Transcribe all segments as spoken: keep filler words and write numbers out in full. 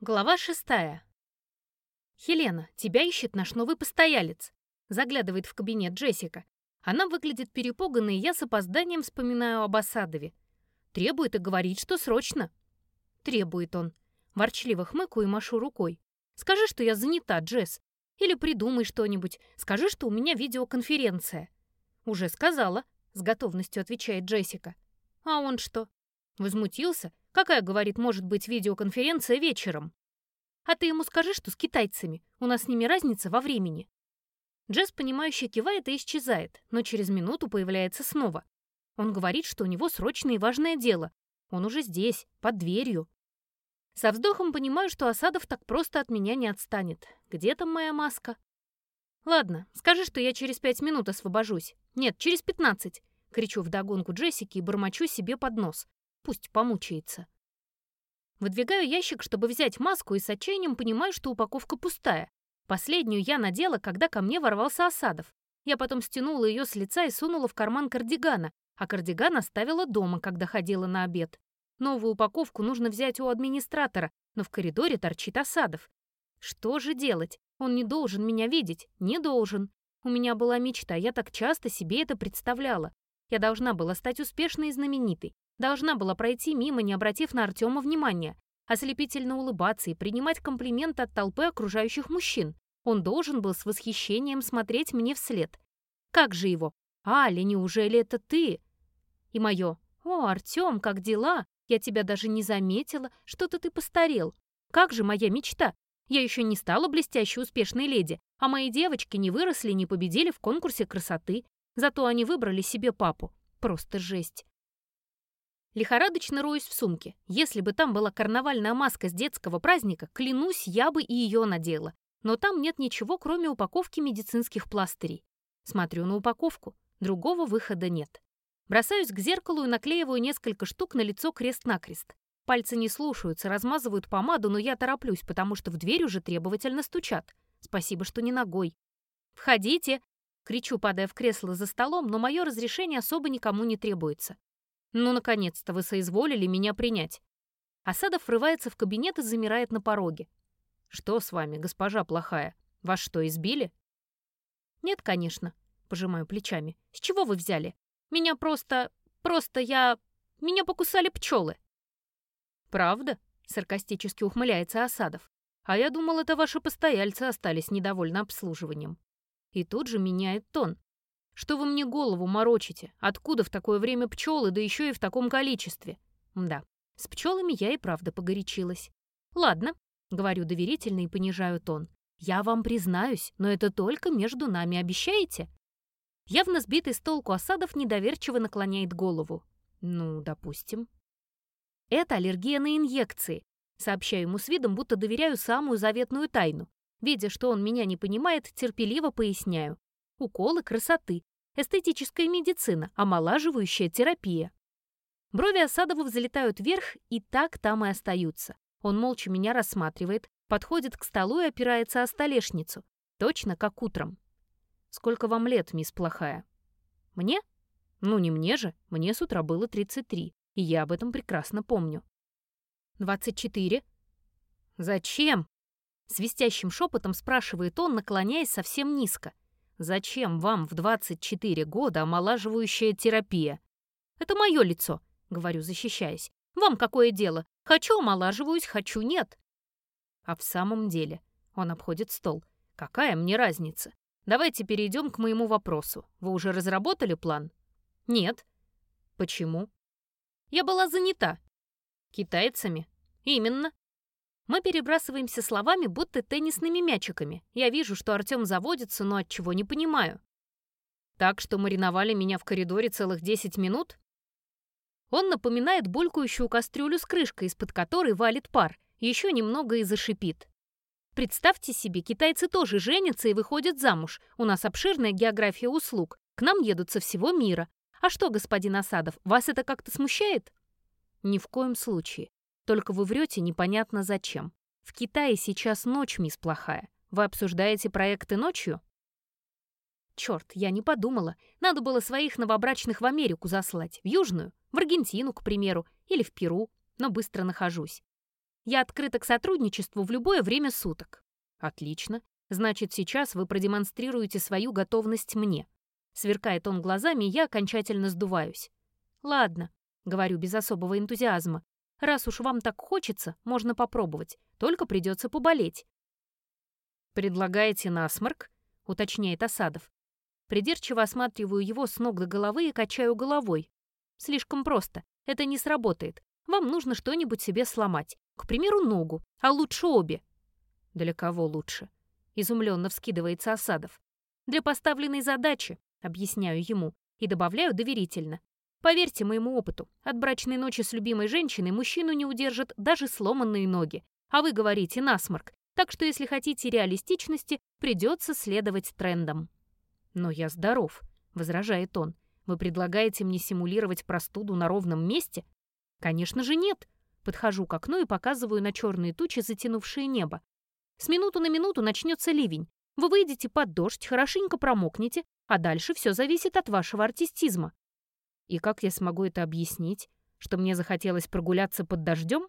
Глава шестая. «Хелена, тебя ищет наш новый постоялец», — заглядывает в кабинет Джессика. Она выглядит перепуганной, и я с опозданием вспоминаю об Асадове. Требует и говорит, что срочно. Требует он. Ворчливо хмыкаю и машу рукой. «Скажи, что я занята, Джесс. Или придумай что-нибудь. Скажи, что у меня видеоконференция». «Уже сказала», — с готовностью отвечает Джессика. «А он что?» Возмутился. «Какая, — говорит, — может быть видеоконференция вечером?» «А ты ему скажи, что с китайцами. У нас с ними разница во времени». Джесс, понимающе кивает и исчезает, но через минуту появляется снова. Он говорит, что у него срочное и важное дело. Он уже здесь, под дверью. Со вздохом понимаю, что Асадов так просто от меня не отстанет. Где там моя маска? «Ладно, скажи, что я через пять минут освобожусь. Нет, через пятнадцать», — кричу вдогонку Джессике и бормочу себе под нос. Пусть помучается. Выдвигаю ящик, чтобы взять маску, и с отчаянием понимаю, что упаковка пустая. Последнюю я надела, когда ко мне ворвался Асадов. Я потом стянула ее с лица и сунула в карман кардигана, а кардиган оставила дома, когда ходила на обед. Новую упаковку нужно взять у администратора, но в коридоре торчит Асадов. Что же делать? Он не должен меня видеть, не должен. У меня была мечта, я так часто себе это представляла. Я должна была стать успешной и знаменитой. Должна была пройти мимо, не обратив на Артема внимания, ослепительно улыбаться и принимать комплименты от толпы окружающих мужчин. Он должен был с восхищением смотреть мне вслед. Как же его? «Аля, неужели это ты?» И мое: «О, Артем, как дела? Я тебя даже не заметила, что-то ты постарел. Как же моя мечта? Я еще не стала блестящей успешной леди, а мои девочки не выросли и не победили в конкурсе красоты. Зато они выбрали себе папу. Просто жесть». Лихорадочно роюсь в сумке. Если бы там была карнавальная маска с детского праздника, клянусь, я бы и ее надела. Но там нет ничего, кроме упаковки медицинских пластырей. Смотрю на упаковку. Другого выхода нет. Бросаюсь к зеркалу и наклеиваю несколько штук на лицо крест-накрест. Пальцы не слушаются, размазывают помаду, но я тороплюсь, потому что в дверь уже требовательно стучат. Спасибо, что не ногой. «Входите!» — кричу, падая в кресло за столом, но мое разрешение особо никому не требуется. «Ну, наконец-то вы соизволили меня принять». Асадов врывается в кабинет и замирает на пороге. «Что с вами, госпожа плохая? Вас что, избили?» «Нет, конечно», — пожимаю плечами. «С чего вы взяли? Меня просто... просто я... меня покусали пчелы». «Правда?» — саркастически ухмыляется Асадов. «А я думал, это ваши постояльцы остались недовольны обслуживанием». И тут же меняет тон. «Что вы мне голову морочите? Откуда в такое время пчелы, да еще и в таком количестве?» Да, с пчелами я и правда погорячилась. «Ладно», — говорю доверительно и понижаю тон. «Я вам признаюсь, но это только между нами, обещаете?» Явно сбитый с толку Асадов недоверчиво наклоняет голову. «Ну, допустим». «Это аллергия на инъекции», — сообщаю ему с видом, будто доверяю самую заветную тайну. Видя, что он меня не понимает, терпеливо поясняю. Уколы красоты, эстетическая медицина, омолаживающая терапия. Брови Асадова взлетают вверх и так там и остаются. Он молча меня рассматривает, подходит к столу и опирается о столешницу. Точно как утром. «Сколько вам лет, мисс плохая?» «Мне? Ну, не мне же. Мне с утра было тридцать три, и я об этом прекрасно помню». «двадцать четыре». «Зачем?» Свистящим шепотом спрашивает он, наклоняясь совсем низко. «Зачем вам в двадцать четыре года омолаживающая терапия?» «Это мое лицо», — говорю, защищаясь. «Вам какое дело? Хочу — омолаживаюсь, хочу — нет». «А в самом деле...» — он обходит стол. «Какая мне разница? Давайте перейдем к моему вопросу. Вы уже разработали план?» «Нет». «Почему?» «Я была занята». «Китайцами?» «Именно». Мы перебрасываемся словами, будто теннисными мячиками. Я вижу, что Артем заводится, но от чего не понимаю. «Так что мариновали меня в коридоре целых десять минут?» Он напоминает булькающую кастрюлю с крышкой, из-под которой валит пар, еще немного и зашипит. Представьте себе, китайцы тоже женятся и выходят замуж. У нас обширная география услуг. К нам едут со всего мира. А что, господин Асадов, вас это как-то смущает? Ни в коем случае. Только вы врете непонятно зачем. В Китае сейчас ночь, мисс плохая. Вы обсуждаете проекты ночью? Черт, я не подумала. Надо было своих новобрачных в Америку заслать, в Южную, в Аргентину, к примеру, или в Перу, но быстро нахожусь. Я открыта к сотрудничеству в любое время суток». «Отлично. Значит, сейчас вы продемонстрируете свою готовность мне». Сверкает он глазами, и я окончательно сдуваюсь. «Ладно», — говорю без особого энтузиазма. «Раз уж вам так хочется, можно попробовать. Только придется поболеть». «Предлагаете насморк?» — уточняет Асадов. Придирчиво осматриваю его с ног до головы и качаю головой. «Слишком просто. Это не сработает. Вам нужно что-нибудь себе сломать. К примеру, ногу, а лучше обе». «Для кого лучше?» — изумленно вскидывается Асадов. «Для поставленной задачи», — объясняю ему, и добавляю доверительно. «Поверьте моему опыту, от брачной ночи с любимой женщиной мужчину не удержат даже сломанные ноги. А вы говорите насморк, так что если хотите реалистичности, придется следовать трендам». «Но я здоров», — возражает он. «Вы предлагаете мне симулировать простуду на ровном месте?» «Конечно же нет». Подхожу к окну и показываю на черные тучи, затянувшие небо. «С минуту на минуту начнется ливень. Вы выйдете под дождь, хорошенько промокнете, а дальше все зависит от вашего артистизма». «И как я смогу это объяснить? Что мне захотелось прогуляться под дождем?»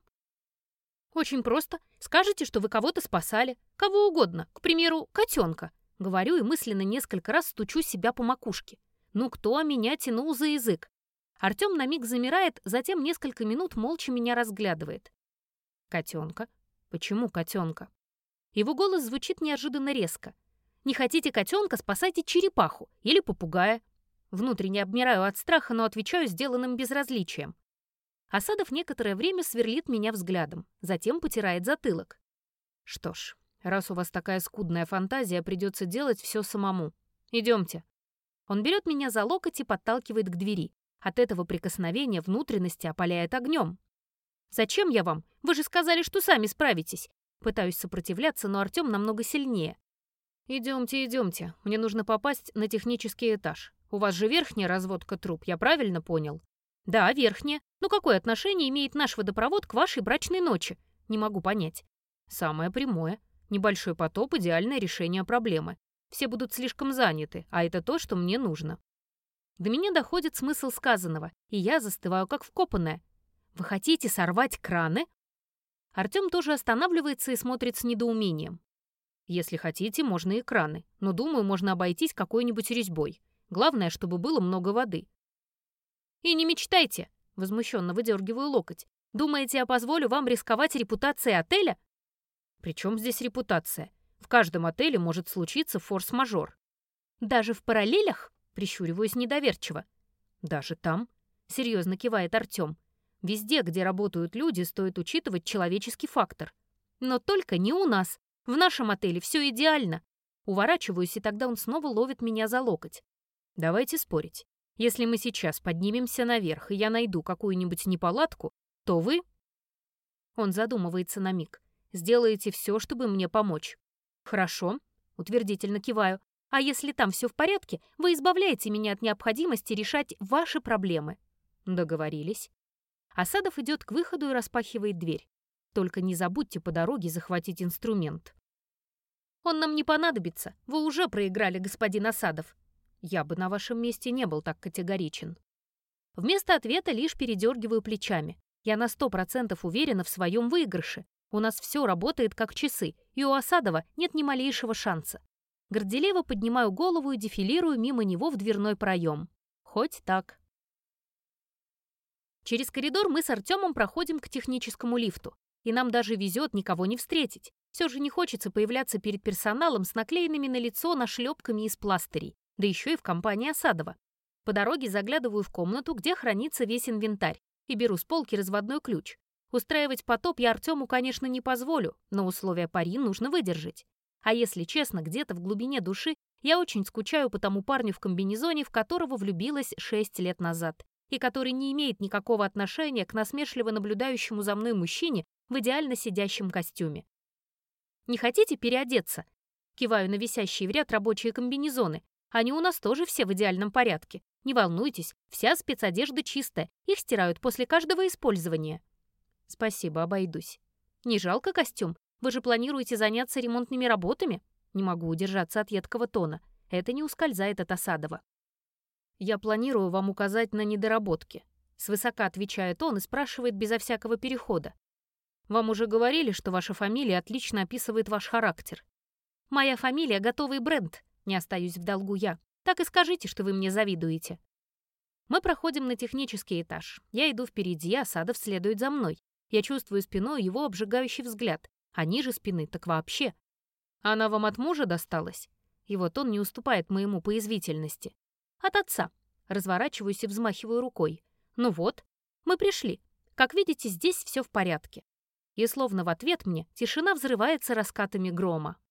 «Очень просто. Скажете, что вы кого-то спасали. Кого угодно. К примеру, котенка». Говорю и мысленно несколько раз стучу себя по макушке. Ну кто меня тянул за язык? Артем на миг замирает, затем несколько минут молча меня разглядывает. «Котенка? Почему котенка?» Его голос звучит неожиданно резко. «Не хотите котенка, спасайте черепаху или попугая». Внутренне обмираю от страха, но отвечаю сделанным безразличием. Асадов некоторое время сверлит меня взглядом, затем потирает затылок. «Что ж, раз у вас такая скудная фантазия, придется делать все самому. Идемте». Он берет меня за локоть и подталкивает к двери. От этого прикосновения внутренности опаляет огнем. «Зачем я вам? Вы же сказали, что сами справитесь». Пытаюсь сопротивляться, но Артем намного сильнее. «Идемте, идемте. Мне нужно попасть на технический этаж. У вас же верхняя разводка труб, я правильно понял?» «Да, верхняя. Но какое отношение имеет наш водопровод к вашей брачной ночи? Не могу понять». «Самое прямое. Небольшой потоп — идеальное решение проблемы. Все будут слишком заняты, а это то, что мне нужно». До меня доходит смысл сказанного, и я застываю как вкопанная. «Вы хотите сорвать краны?» Артем тоже останавливается и смотрит с недоумением. «Если хотите, можно и краны, но, думаю, можно обойтись какой-нибудь резьбой. Главное, чтобы было много воды». «И не мечтайте!» — возмущенно выдергиваю локоть. «Думаете, я позволю вам рисковать репутацией отеля?» «При чем здесь репутация? В каждом отеле может случиться форс-мажор». «Даже в параллелях?» — прищуриваюсь недоверчиво. «Даже там?» — серьезно кивает Артем. «Везде, где работают люди, стоит учитывать человеческий фактор. Но только не у нас. В нашем отеле все идеально». Уворачиваюсь, и тогда он снова ловит меня за локоть. «Давайте спорить. Если мы сейчас поднимемся наверх, и я найду какую-нибудь неполадку, то вы...» Он задумывается на миг. «Сделаете все, чтобы мне помочь». «Хорошо», — утвердительно киваю. «А если там все в порядке, вы избавляете меня от необходимости решать ваши проблемы». «Договорились». Асадов идет к выходу и распахивает дверь. «Только не забудьте по дороге захватить инструмент». «Он нам не понадобится. Вы уже проиграли, господин Асадов». «Я бы на вашем месте не был так категоричен». Вместо ответа лишь передергиваю плечами. Я на сто процентов уверена в своем выигрыше. У нас все работает как часы, и у Асадова нет ни малейшего шанса. Горделиво поднимаю голову и дефилирую мимо него в дверной проем. Хоть так. Через коридор мы с Артемом проходим к техническому лифту. И нам даже везет никого не встретить. Все же не хочется появляться перед персоналом с наклеенными на лицо нашлепками из пластырей, да еще и в компании Асадова. По дороге заглядываю в комнату, где хранится весь инвентарь, и беру с полки разводной ключ. Устраивать потоп я Артему, конечно, не позволю, но условия пари нужно выдержать. А если честно, где-то в глубине души я очень скучаю по тому парню в комбинезоне, в которого влюбилась шесть лет назад, и который не имеет никакого отношения к насмешливо наблюдающему за мной мужчине в идеально сидящем костюме. «Не хотите переодеться?» Киваю на висящие в ряд рабочие комбинезоны. Они у нас тоже все в идеальном порядке. Не волнуйтесь, вся спецодежда чистая, их стирают после каждого использования. Спасибо, обойдусь. Не жалко костюм? Вы же планируете заняться ремонтными работами? Не могу удержаться от едкого тона. Это не ускользает от Асадова. Я планирую вам указать на недоработки. Свысока отвечает он и спрашивает безо всякого перехода. Вам уже говорили, что ваша фамилия отлично описывает ваш характер. Моя фамилия — готовый бренд, не остаюсь в долгу я. Так и скажите, что вы мне завидуете. Мы проходим на технический этаж. Я иду впереди, а Садов следует за мной. Я чувствую спиной его обжигающий взгляд, а ниже спины так вообще. Она вам от мужа досталась? И вот он не уступает моему по язвительности. От отца. Разворачиваюсь и взмахиваю рукой. Ну вот, мы пришли. Как видите, здесь все в порядке. И словно в ответ мне тишина взрывается раскатами грома.